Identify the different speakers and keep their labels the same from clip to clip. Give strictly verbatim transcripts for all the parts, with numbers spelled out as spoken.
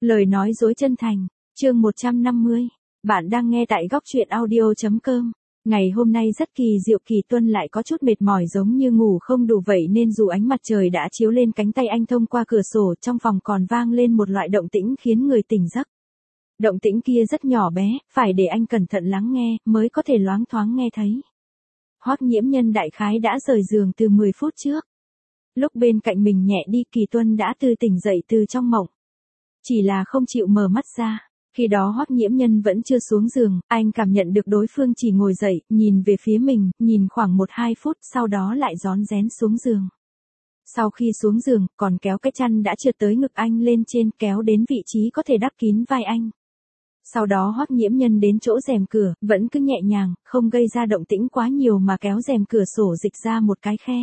Speaker 1: Lời nói dối chân thành, chương một trăm năm mươi. Bạn đang nghe tại góc truyện audio chấm com. Ngày hôm nay rất kỳ diệu, Kỳ Tuân lại có chút mệt mỏi giống như ngủ không đủ vậy nên dù ánh mặt trời đã chiếu lên cánh tay anh thông qua cửa sổ, trong phòng còn vang lên một loại động tĩnh khiến người tỉnh giấc. Động tĩnh kia rất nhỏ bé, phải để anh cẩn thận lắng nghe mới có thể loáng thoáng nghe thấy. Hoắc Nhiễm Nhân đại khái đã rời giường từ mười phút trước. Lúc bên cạnh mình nhẹ đi, Kỳ Tuân đã từ tỉnh dậy từ trong mộng. Chỉ là không chịu mở mắt ra. Khi đó Hoắc Nhiễm Nhân vẫn chưa xuống giường, anh cảm nhận được đối phương chỉ ngồi dậy, nhìn về phía mình, nhìn khoảng một hai phút, sau đó lại rón rén xuống giường. Sau khi xuống giường, còn kéo cái chăn đã trượt tới ngực anh lên trên, kéo đến vị trí có thể đắp kín vai anh. Sau đó Hoắc Nhiễm Nhân đến chỗ rèm cửa, vẫn cứ nhẹ nhàng, không gây ra động tĩnh quá nhiều mà kéo rèm cửa sổ dịch ra một cái khe.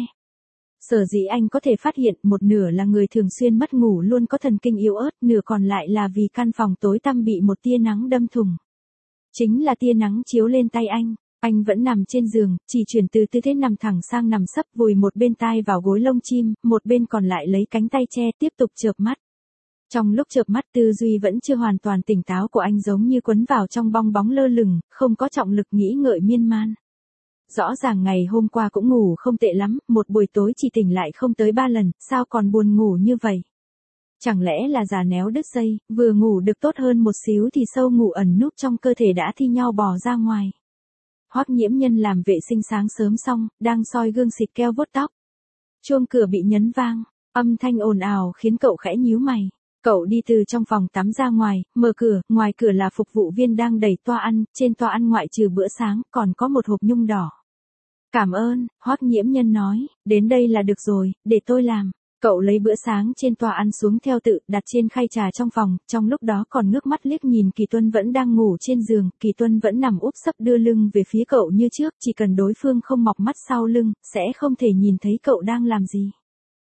Speaker 1: Sở dĩ anh có thể phát hiện, một nửa là người thường xuyên mất ngủ luôn có thần kinh yếu ớt, nửa còn lại là vì căn phòng tối tăm bị một tia nắng đâm thủng. Chính là tia nắng chiếu lên tay anh, anh vẫn nằm trên giường, chỉ chuyển từ tư thế nằm thẳng sang nằm sấp, vùi một bên tai vào gối lông chim, một bên còn lại lấy cánh tay che, tiếp tục chợp mắt. Trong lúc chợp mắt, tư duy vẫn chưa hoàn toàn tỉnh táo của anh giống như quấn vào trong bong bóng lơ lửng, không có trọng lực nghĩ ngợi miên man. Rõ ràng ngày hôm qua cũng ngủ không tệ lắm, một buổi tối chỉ tỉnh lại không tới ba lần, sao còn buồn ngủ như vậy? Chẳng lẽ là già néo đứt dây, vừa ngủ được tốt hơn một xíu thì sâu ngủ ẩn núp trong cơ thể đã thi nhau bò ra ngoài. Hoắc Nhiễm Nhân làm vệ sinh sáng sớm xong, đang soi gương xịt keo vuốt tóc. Chuông cửa bị nhấn vang, âm thanh ồn ào khiến cậu khẽ nhíu mày. Cậu đi từ trong phòng tắm ra ngoài, mở cửa, ngoài cửa là phục vụ viên đang đẩy toa ăn, trên toa ăn ngoại trừ bữa sáng, còn có một hộp nhung đỏ. Cảm ơn, Hoắc Nhiễm Nhân nói, đến đây là được rồi, để tôi làm. Cậu lấy bữa sáng trên toa ăn xuống theo tự, đặt trên khay trà trong phòng, trong lúc đó còn ngước mắt liếc nhìn Kỳ Tuân vẫn đang ngủ trên giường, Kỳ Tuân vẫn nằm úp sấp đưa lưng về phía cậu như trước, chỉ cần đối phương không mọc mắt sau lưng, sẽ không thể nhìn thấy cậu đang làm gì.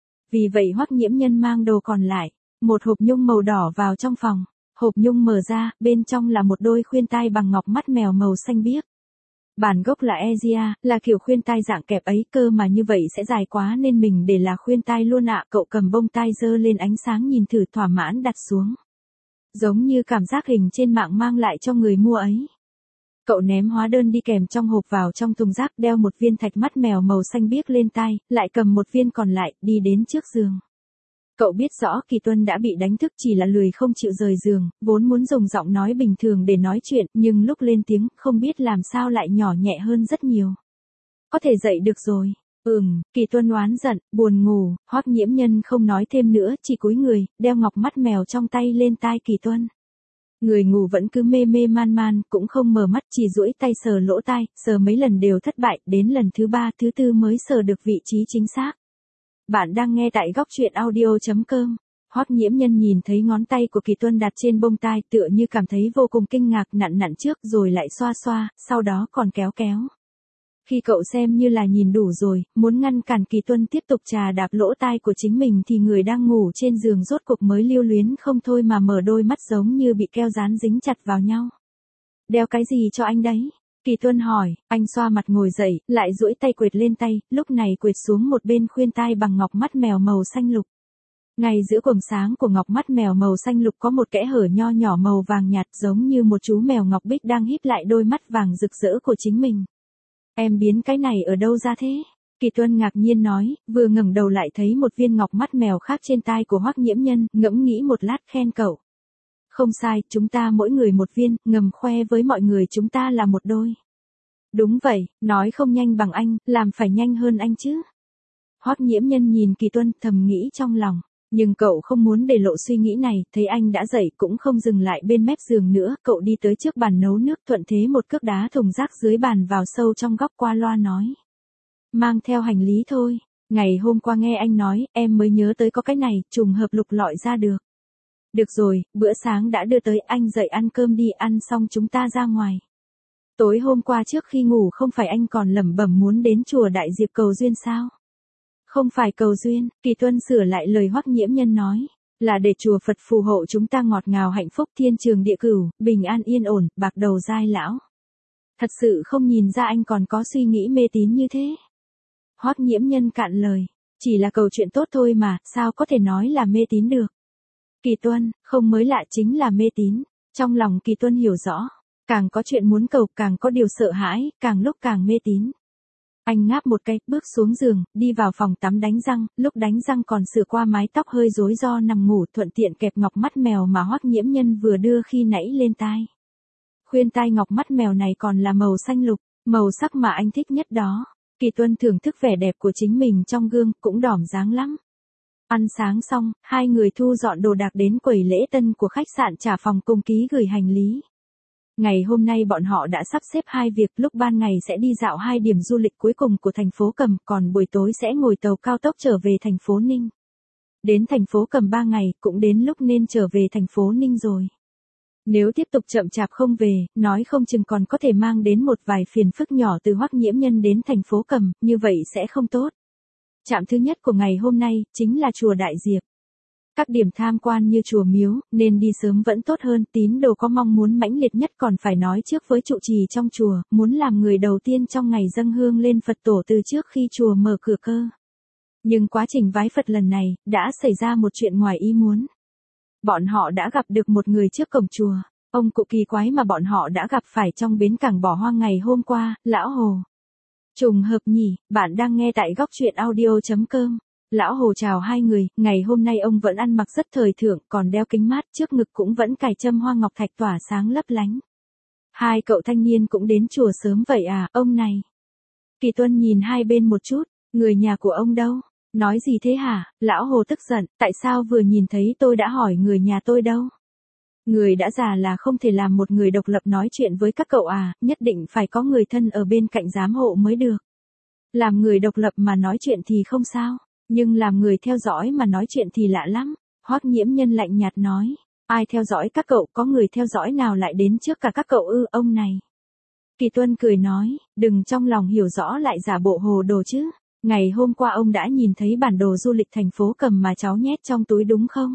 Speaker 1: Vì vậy Hoắc Nhiễm Nhân mang đồ còn lại, một hộp nhung màu đỏ vào trong phòng, hộp nhung mở ra, bên trong là một đôi khuyên tai bằng ngọc mắt mèo màu xanh biếc. Bản gốc là Asia, là kiểu khuyên tai dạng kẹp ấy, cơ mà như vậy sẽ dài quá nên mình để là khuyên tai luôn ạ. Cậu cầm bông tai giơ lên ánh sáng nhìn thử, thỏa mãn đặt xuống. Giống như cảm giác hình trên mạng mang lại cho người mua ấy. Cậu ném hóa đơn đi kèm trong hộp vào trong thùng rác, đeo một viên thạch mắt mèo màu xanh biếc lên tai, lại cầm một viên còn lại, đi đến trước giường. Cậu biết rõ Kỳ Tuân đã bị đánh thức, chỉ là lười không chịu rời giường, vốn muốn dùng giọng nói bình thường để nói chuyện, nhưng lúc lên tiếng, không biết làm sao lại nhỏ nhẹ hơn rất nhiều. Có thể dậy được rồi. Ừm, Kỳ Tuân oán giận, buồn ngủ. Hoắc Nhiễm Nhân không nói thêm nữa, chỉ cúi người, đeo ngọc mắt mèo trong tay lên tai Kỳ Tuân. Người ngủ vẫn cứ mê mê man man, cũng không mở mắt, chỉ duỗi tay sờ lỗ tai, sờ mấy lần đều thất bại, đến lần thứ ba, thứ tư mới sờ được vị trí chính xác. Bạn đang nghe tại góc truyện audio chấm com. Hoắc Nhiễm Nhân nhìn thấy ngón tay của Kỳ Tuân đặt trên bông tai, tựa như cảm thấy vô cùng kinh ngạc, nặn nặn trước rồi lại xoa xoa, sau đó còn kéo kéo. Khi cậu xem như là nhìn đủ rồi, muốn ngăn cản Kỳ Tuân tiếp tục chà đạp lỗ tai của chính mình thì người đang ngủ trên giường rốt cuộc mới lưu luyến không thôi mà mở đôi mắt giống như bị keo dán dính chặt vào nhau. Đeo cái gì cho anh đấy? Kỳ Tuân hỏi, anh xoa mặt ngồi dậy, lại duỗi tay quệt lên tay, lúc này quệt xuống một bên khuyên tai bằng ngọc mắt mèo màu xanh lục. Ngay giữa quầng sáng của ngọc mắt mèo màu xanh lục có một kẽ hở nho nhỏ màu vàng nhạt giống như một chú mèo ngọc bích đang híp lại đôi mắt vàng rực rỡ của chính mình. Em biến cái này ở đâu ra thế? Kỳ Tuân ngạc nhiên nói, vừa ngẩng đầu lại thấy một viên ngọc mắt mèo khác trên tai của Hoắc Nhiễm Nhân, ngẫm nghĩ một lát khen cậu. Không sai, chúng ta mỗi người một viên, ngầm khoe với mọi người chúng ta là một đôi. Đúng vậy, nói không nhanh bằng anh, làm phải nhanh hơn anh chứ. Hoắc Nhiễm Nhân nhìn Kỳ Tuân thầm nghĩ trong lòng, nhưng cậu không muốn để lộ suy nghĩ này, thấy anh đã dậy cũng không dừng lại bên mép giường nữa, cậu đi tới trước bàn nấu nước, thuận thế một cước đá thùng rác dưới bàn vào sâu trong góc, qua loa nói. Mang theo hành lý thôi, ngày hôm qua nghe anh nói, em mới nhớ tới có cái này, trùng hợp lục lọi ra được. Được rồi, bữa sáng đã đưa tới, anh dậy ăn cơm đi, ăn xong chúng ta ra ngoài. Tối hôm qua trước khi ngủ không phải anh còn lẩm bẩm muốn đến chùa Đại Diệp cầu duyên sao? Không phải cầu duyên, Kỳ Tuân sửa lại lời Hoắc Nhiễm Nhân nói, là để chùa Phật phù hộ chúng ta ngọt ngào hạnh phúc, thiên trường địa cửu, bình an yên ổn, bạc đầu giai lão. Thật sự không nhìn ra anh còn có suy nghĩ mê tín như thế. Hoắc Nhiễm Nhân cạn lời, chỉ là cầu chuyện tốt thôi mà, sao có thể nói là mê tín được. Kỳ Tuân, không mới lạ chính là mê tín. Trong lòng Kỳ Tuân hiểu rõ, càng có chuyện muốn cầu càng có điều sợ hãi, càng lúc càng mê tín. Anh ngáp một cái, bước xuống giường, đi vào phòng tắm đánh răng, lúc đánh răng còn sửa qua mái tóc hơi rối do nằm ngủ, thuận tiện kẹp ngọc mắt mèo mà Hoắc Nhiễm Nhân vừa đưa khi nãy lên tai. Khuyên tai ngọc mắt mèo này còn là màu xanh lục, màu sắc mà anh thích nhất đó. Kỳ Tuân thưởng thức vẻ đẹp của chính mình trong gương, cũng đỏm dáng lắm. Ăn sáng xong, hai người thu dọn đồ đạc đến quầy lễ tân của khách sạn trả phòng cùng ký gửi hành lý. Ngày hôm nay bọn họ đã sắp xếp hai việc, lúc ban ngày sẽ đi dạo hai điểm du lịch cuối cùng của thành phố Cầm, còn buổi tối sẽ ngồi tàu cao tốc trở về thành phố Ninh. Đến thành phố Cầm ba ngày, cũng đến lúc nên trở về thành phố Ninh rồi. Nếu tiếp tục chậm chạp không về, nói không chừng còn có thể mang đến một vài phiền phức nhỏ từ Hoắc Nhiễm Nhân đến thành phố Cầm, như vậy sẽ không tốt. Trạm thứ nhất của ngày hôm nay, chính là chùa Đại Diệp. Các điểm tham quan như chùa miếu, nên đi sớm vẫn tốt hơn, tín đồ có mong muốn mãnh liệt nhất còn phải nói trước với trụ trì trong chùa, muốn làm người đầu tiên trong ngày dâng hương lên Phật tổ từ trước khi chùa mở cửa cơ. Nhưng quá trình vái Phật lần này, đã xảy ra một chuyện ngoài ý muốn. Bọn họ đã gặp được một người trước cổng chùa, ông cụ kỳ quái mà bọn họ đã gặp phải trong bến cảng bỏ hoang ngày hôm qua, Lão Hồ. Trùng hợp nhỉ, bạn đang nghe tại góc truyện audio chấm com. Lão Hồ chào hai người, ngày hôm nay ông vẫn ăn mặc rất thời thượng, còn đeo kính mát, trước ngực cũng vẫn cài châm hoa ngọc thạch tỏa sáng lấp lánh. Hai cậu thanh niên cũng đến chùa sớm vậy à, ông này. Kỳ Tuân nhìn hai bên một chút, người nhà của ông đâu? Nói gì thế hả? Lão Hồ tức giận, tại sao vừa nhìn thấy tôi đã hỏi người nhà tôi đâu? Người đã già là không thể làm một người độc lập nói chuyện với các cậu à, nhất định phải có người thân ở bên cạnh giám hộ mới được. Làm người độc lập mà nói chuyện thì không sao, nhưng làm người theo dõi mà nói chuyện thì lạ lắm. Hoắc Nhiễm Nhân lạnh nhạt nói, ai theo dõi các cậu, có người theo dõi nào lại đến trước cả các cậu ư, ông này. Kỳ Tuân cười nói, đừng trong lòng hiểu rõ lại giả bộ hồ đồ chứ. Ngày hôm qua ông đã nhìn thấy bản đồ du lịch thành phố Cầm mà cháu nhét trong túi đúng không?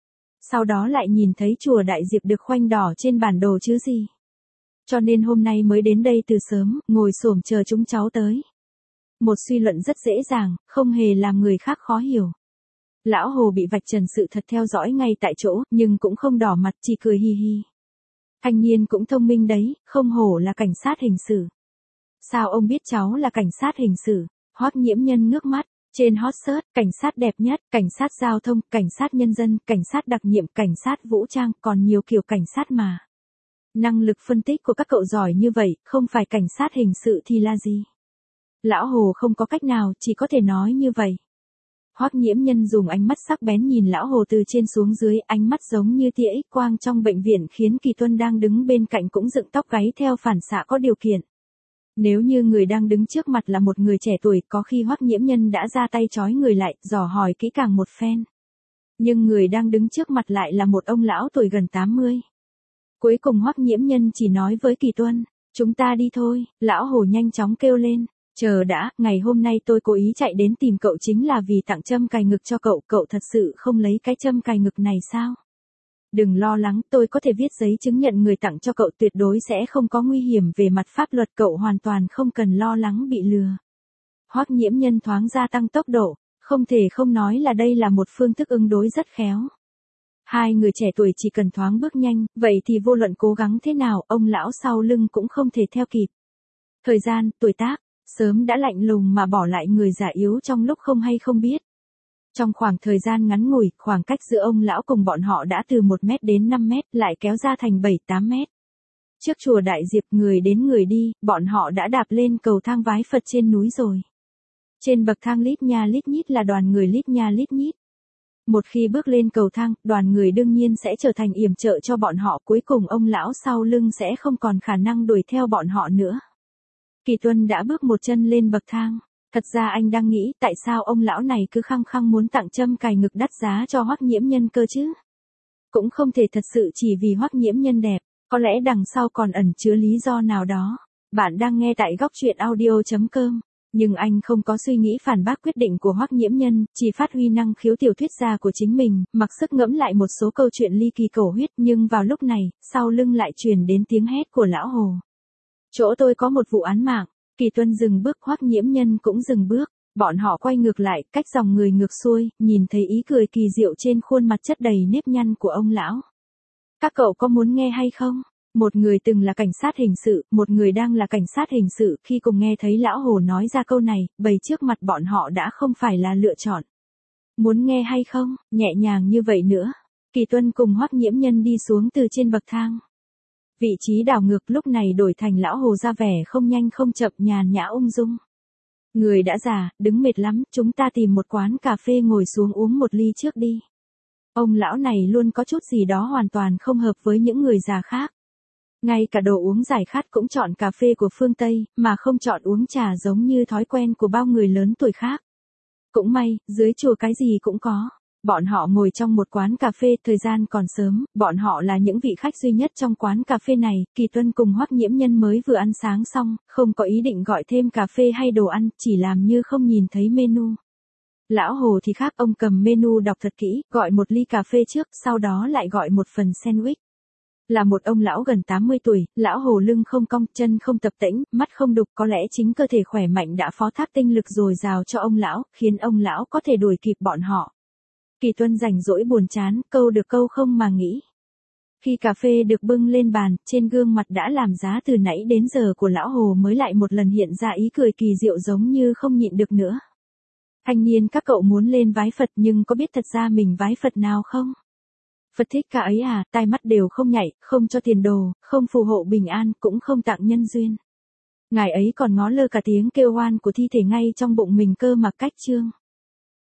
Speaker 1: Sau đó lại nhìn thấy chùa Đại Diệp được khoanh đỏ trên bản đồ chứ gì. Cho nên hôm nay mới đến đây từ sớm, ngồi xổm chờ chúng cháu tới. Một suy luận rất dễ dàng, không hề làm người khác khó hiểu. Lão Hồ bị vạch trần sự thật theo dõi ngay tại chỗ, nhưng cũng không đỏ mặt, chỉ cười hi hi. Thanh niên cũng thông minh đấy, không hổ là cảnh sát hình sự. Sao ông biết cháu là cảnh sát hình sự? Hoắc Nhiễm Nhân ngước mắt, trên hot search, cảnh sát đẹp nhất, cảnh sát giao thông, cảnh sát nhân dân, cảnh sát đặc nhiệm, cảnh sát vũ trang, còn nhiều kiểu cảnh sát mà. Năng lực phân tích của các cậu giỏi như vậy, không phải cảnh sát hình sự thì là gì? Lão Hồ không có cách nào, chỉ có thể nói như vậy. Hoắc Nhiễm Nhân dùng ánh mắt sắc bén nhìn Lão Hồ từ trên xuống dưới, ánh mắt giống như tia X quang trong bệnh viện khiến Kỳ Tuân đang đứng bên cạnh cũng dựng tóc gáy theo phản xạ có điều kiện. Nếu như người đang đứng trước mặt là một người trẻ tuổi, có khi Hoắc Nhiễm Nhân đã ra tay trói người lại, dò hỏi kỹ càng một phen. Nhưng người đang đứng trước mặt lại là một ông lão tuổi gần tám mươi. Cuối cùng Hoắc Nhiễm Nhân chỉ nói với Kỳ Tuân, chúng ta đi thôi. Lão Hồ nhanh chóng kêu lên, chờ đã, ngày hôm nay tôi cố ý chạy đến tìm cậu chính là vì tặng châm cài ngực cho cậu, cậu thật sự không lấy cái châm cài ngực này sao? Đừng lo lắng, tôi có thể viết giấy chứng nhận người tặng cho cậu, tuyệt đối sẽ không có nguy hiểm về mặt pháp luật, cậu hoàn toàn không cần lo lắng bị lừa. Hoắc Nhiễm Nhân thoáng gia tăng tốc độ, không thể không nói là đây là một phương thức ứng đối rất khéo. Hai người trẻ tuổi chỉ cần thoáng bước nhanh, vậy thì vô luận cố gắng thế nào, ông lão sau lưng cũng không thể theo kịp. Thời gian, tuổi tác, sớm đã lạnh lùng mà bỏ lại người già yếu trong lúc không hay không biết. Trong khoảng thời gian ngắn ngủi, khoảng cách giữa ông lão cùng bọn họ đã từ một mét đến năm mét, lại kéo ra thành bảy tám mét. Trước chùa Đại Diệp, người đến người đi, bọn họ đã đạp lên cầu thang vái Phật trên núi rồi. Trên bậc thang lít nha lít nhít là đoàn người lít nha lít nhít. Một khi bước lên cầu thang, đoàn người đương nhiên sẽ trở thành yểm trợ cho bọn họ, cuối cùng ông lão sau lưng sẽ không còn khả năng đuổi theo bọn họ nữa. Kỳ Tuân đã bước một chân lên bậc thang. Thật ra anh đang nghĩ tại sao ông lão này cứ khăng khăng muốn tặng châm cài ngực đắt giá cho Hoắc Nhiễm Nhân cơ chứ. Cũng không thể thật sự chỉ vì Hoắc Nhiễm Nhân đẹp, có lẽ đằng sau còn ẩn chứa lý do nào đó. Bạn đang nghe tại góc truyện audio chấm com. Nhưng anh không có suy nghĩ phản bác quyết định của Hoắc Nhiễm Nhân, chỉ phát huy năng khiếu tiểu thuyết gia của chính mình, mặc sức ngẫm lại một số câu chuyện ly kỳ cổ huyết, nhưng vào lúc này, sau lưng lại truyền đến tiếng hét của Lão Hồ. Chỗ tôi có một vụ án mạng. Kỳ Tuân dừng bước, Hoắc Nhiễm Nhân cũng dừng bước. Bọn họ quay ngược lại, cách dòng người ngược xuôi, nhìn thấy ý cười kỳ diệu trên khuôn mặt chất đầy nếp nhăn của ông lão. Các cậu có muốn nghe hay không? Một người từng là cảnh sát hình sự, một người đang là cảnh sát hình sự, khi cùng nghe thấy lão Hồ nói ra câu này, bầy trước mặt bọn họ đã không phải là lựa chọn. Muốn nghe hay không? Nhẹ nhàng như vậy nữa. Kỳ Tuân cùng Hoắc Nhiễm Nhân đi xuống từ trên bậc thang. Vị trí đảo ngược lúc này đổi thành lão Hồ ra vẻ không nhanh không chậm, nhàn nhã ung dung. Người đã già, đứng mệt lắm, chúng ta tìm một quán cà phê ngồi xuống uống một ly trước đi. Ông lão này luôn có chút gì đó hoàn toàn không hợp với những người già khác. Ngay cả đồ uống giải khát cũng chọn cà phê của phương Tây, mà không chọn uống trà giống như thói quen của bao người lớn tuổi khác. Cũng may, dưới chùa cái gì cũng có. Bọn họ ngồi trong một quán cà phê, thời gian còn sớm, bọn họ là những vị khách duy nhất trong quán cà phê này, Kỳ Tuân cùng Hoắc Nhiễm Nhân mới vừa ăn sáng xong, không có ý định gọi thêm cà phê hay đồ ăn, chỉ làm như không nhìn thấy menu. Lão Hồ thì khác, ông cầm menu đọc thật kỹ, gọi một ly cà phê trước, sau đó lại gọi một phần sandwich. Là một ông lão gần tám mươi tuổi, lão Hồ lưng không cong, chân không tập tễnh, mắt không đục, có lẽ chính cơ thể khỏe mạnh đã phó thác tinh lực dồi dào cho ông lão, khiến ông lão có thể đuổi kịp bọn họ. Kỳ Tuân rảnh rỗi buồn chán, câu được câu không mà nghĩ. Khi cà phê được bưng lên bàn, trên gương mặt đã làm giá từ nãy đến giờ của lão Hồ mới lại một lần hiện ra ý cười kỳ diệu giống như không nhịn được nữa. Thanh niên, các cậu muốn lên vái Phật nhưng có biết thật ra mình vái Phật nào không? Phật thích cả ấy à, tai mắt đều không nhảy, không cho tiền đồ, không phù hộ bình an, cũng không tặng nhân duyên. Ngài ấy còn ngó lơ cả tiếng kêu oan của thi thể ngay trong bụng mình cơ mà cách trương.